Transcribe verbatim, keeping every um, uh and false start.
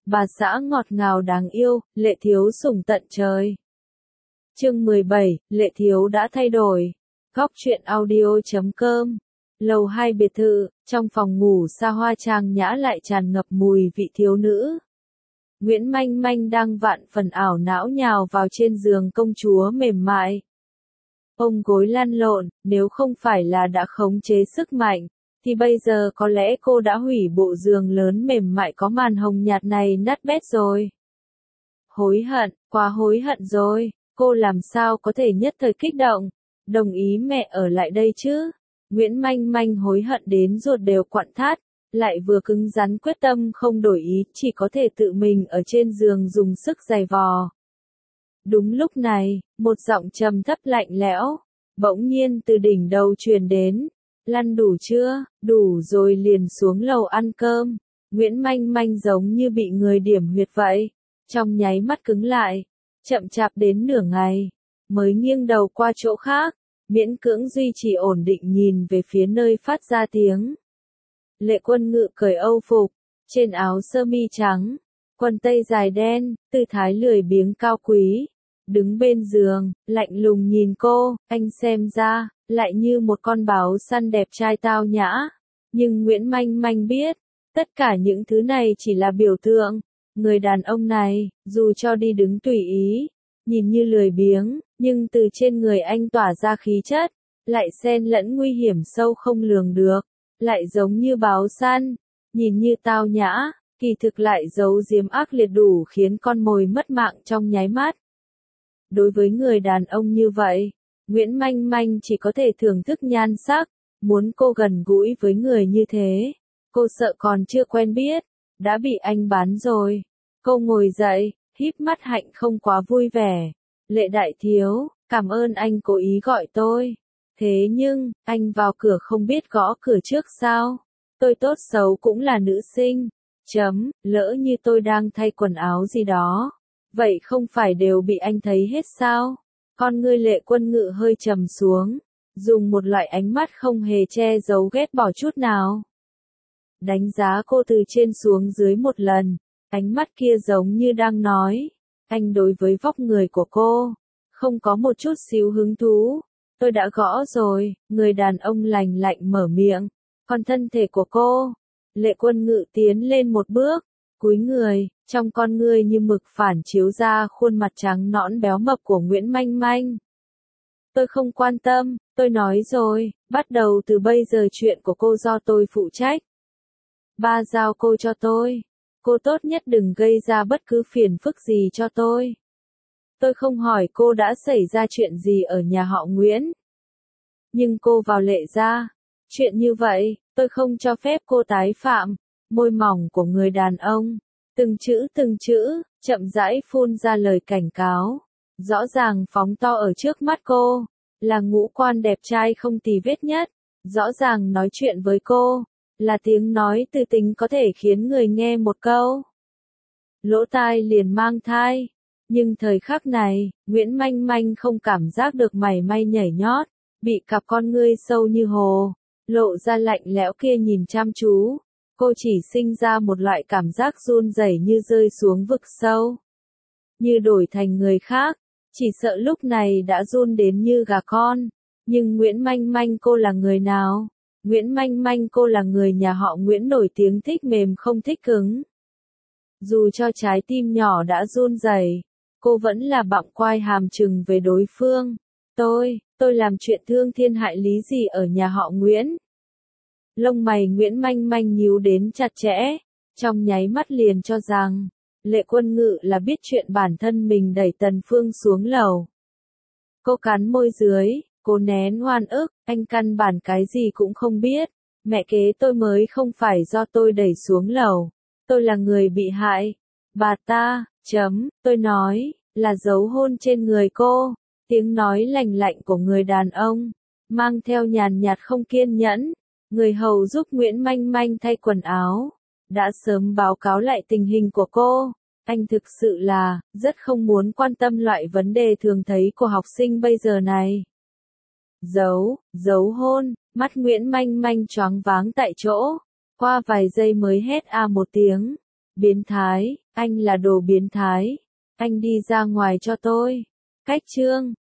bà xã ngọt ngào đáng yêu, Lệ Thiếu sủng tận trời. Chương mười bảy, Lệ Thiếu đã thay đổi. Góc truyện audio chấm com. Lầu hai biệt thự, trong phòng ngủ xa hoa trang nhã lại tràn ngập mùi vị thiếu nữ. Nguyễn Manh Manh đang vạn phần ảo não nhào vào trên giường công chúa mềm mại. Ôm gối lăn lộn, nếu không phải là đã khống chế sức mạnh, thì bây giờ có lẽ cô đã hủy bộ giường lớn mềm mại có màn hồng nhạt này nát bét rồi. Hối hận, quá hối hận rồi, cô làm sao có thể nhất thời kích động, đồng ý mẹ ở lại đây chứ. Nguyễn Manh Manh hối hận đến ruột đều quặn thắt, lại vừa cứng rắn quyết tâm không đổi ý, chỉ có thể tự mình ở trên giường dùng sức giày vò. Đúng lúc này, một giọng trầm thấp lạnh lẽo, bỗng nhiên từ đỉnh đầu truyền đến. Lăn đủ chưa, đủ rồi liền xuống lầu ăn cơm. Nguyễn Manh Manh giống như bị người điểm huyệt vậy, trong nháy mắt cứng lại, chậm chạp đến nửa ngày, mới nghiêng đầu qua chỗ khác, miễn cưỡng duy trì ổn định nhìn về phía nơi phát ra tiếng. Lệ Quân Ngự cởi âu phục, trên áo sơ mi trắng, quần tây dài đen, tư thái lười biếng cao quý, đứng bên giường, lạnh lùng nhìn cô, anh xem ra, lại như một con báo săn đẹp trai tao nhã. Nhưng Nguyễn Manh Manh biết, tất cả những thứ này chỉ là biểu tượng. Người đàn ông này, dù cho đi đứng tùy ý, nhìn như lười biếng, nhưng từ trên người anh tỏa ra khí chất, lại xen lẫn nguy hiểm sâu không lường được, lại giống như báo săn, nhìn như tao nhã, kỳ thực lại giấu giếm ác liệt đủ khiến con mồi mất mạng trong nháy mắt. Đối với người đàn ông như vậy, Nguyễn Manh Manh chỉ có thể thưởng thức nhan sắc, muốn cô gần gũi với người như thế, cô sợ còn chưa quen biết, đã bị anh bán rồi. Cô ngồi dậy, híp mắt hạnh không quá vui vẻ. Lệ đại thiếu, cảm ơn anh cố ý gọi tôi. Thế nhưng, anh vào cửa không biết gõ cửa trước sao? Tôi tốt xấu cũng là nữ sinh. Chấm, lỡ như tôi đang thay quần áo gì đó. Vậy không phải đều bị anh thấy hết sao? Con ngươi Lệ Quân Ngự hơi trầm xuống, dùng một loại ánh mắt không hề che giấu ghét bỏ chút nào. Đánh giá cô từ trên xuống dưới một lần, ánh mắt kia giống như đang nói, anh đối với vóc người của cô, không có một chút xíu hứng thú. Tôi đã gõ rồi, người đàn ông lành lạnh mở miệng, còn thân thể của cô. Lệ Quân Ngự tiến lên một bước, cúi người, trong con ngươi như mực phản chiếu ra khuôn mặt trắng nõn béo mập của Nguyễn Manh Manh. Tôi không quan tâm, tôi nói rồi, bắt đầu từ bây giờ chuyện của cô do tôi phụ trách. Ba giao cô cho tôi, cô tốt nhất đừng gây ra bất cứ phiền phức gì cho tôi. Tôi không hỏi cô đã xảy ra chuyện gì ở nhà họ Nguyễn. Nhưng cô vào Lệ gia, chuyện như vậy, tôi không cho phép cô tái phạm. Môi mỏng của người đàn ông, từng chữ từng chữ, chậm rãi phun ra lời cảnh cáo. Rõ ràng phóng to ở trước mắt cô, là ngũ quan đẹp trai không tì vết nhất. Rõ ràng nói chuyện với cô, là tiếng nói tư tính có thể khiến người nghe một câu lỗ tai liền mang thai. Nhưng thời khắc này, Nguyễn Manh Manh không cảm giác được mảy may nhảy nhót, bị cặp con ngươi sâu như hồ, lộ ra lạnh lẽo kia nhìn chăm chú. Cô chỉ sinh ra một loại cảm giác run rẩy như rơi xuống vực sâu. Như đổi thành người khác, chỉ sợ lúc này đã run đến như gà con. Nhưng Nguyễn Manh Manh cô là người nào? Nguyễn Manh Manh cô là người nhà họ Nguyễn nổi tiếng thích mềm không thích cứng. Dù cho trái tim nhỏ đã run rẩy, cô vẫn là bặm quai hàm chừng về đối phương. Tôi, tôi làm chuyện thương thiên hại lý gì ở nhà họ Nguyễn? Lông mày Nguyễn Manh Manh nhíu đến chặt chẽ, trong nháy mắt liền cho rằng, Lệ Quân Ngự là biết chuyện bản thân mình đẩy Tần Phương xuống lầu. Cô cắn môi dưới, cô nén oan ức, anh căn bản cái gì cũng không biết, mẹ kế tôi mới không phải do tôi đẩy xuống lầu, tôi là người bị hại. Bà ta, chấm, tôi nói, là dấu hôn trên người cô. Tiếng nói lành lạnh của người đàn ông, mang theo nhàn nhạt không kiên nhẫn. Người hầu giúp Nguyễn Manh Manh thay quần áo, đã sớm báo cáo lại tình hình của cô. Anh thực sự là, rất không muốn quan tâm loại vấn đề thường thấy của học sinh bây giờ này. Giấu, giấu hôn, mắt Nguyễn Manh Manh choáng váng tại chỗ, qua vài giây mới hét a một tiếng. Biến thái, anh là đồ biến thái. Anh đi ra ngoài cho tôi. Cách chương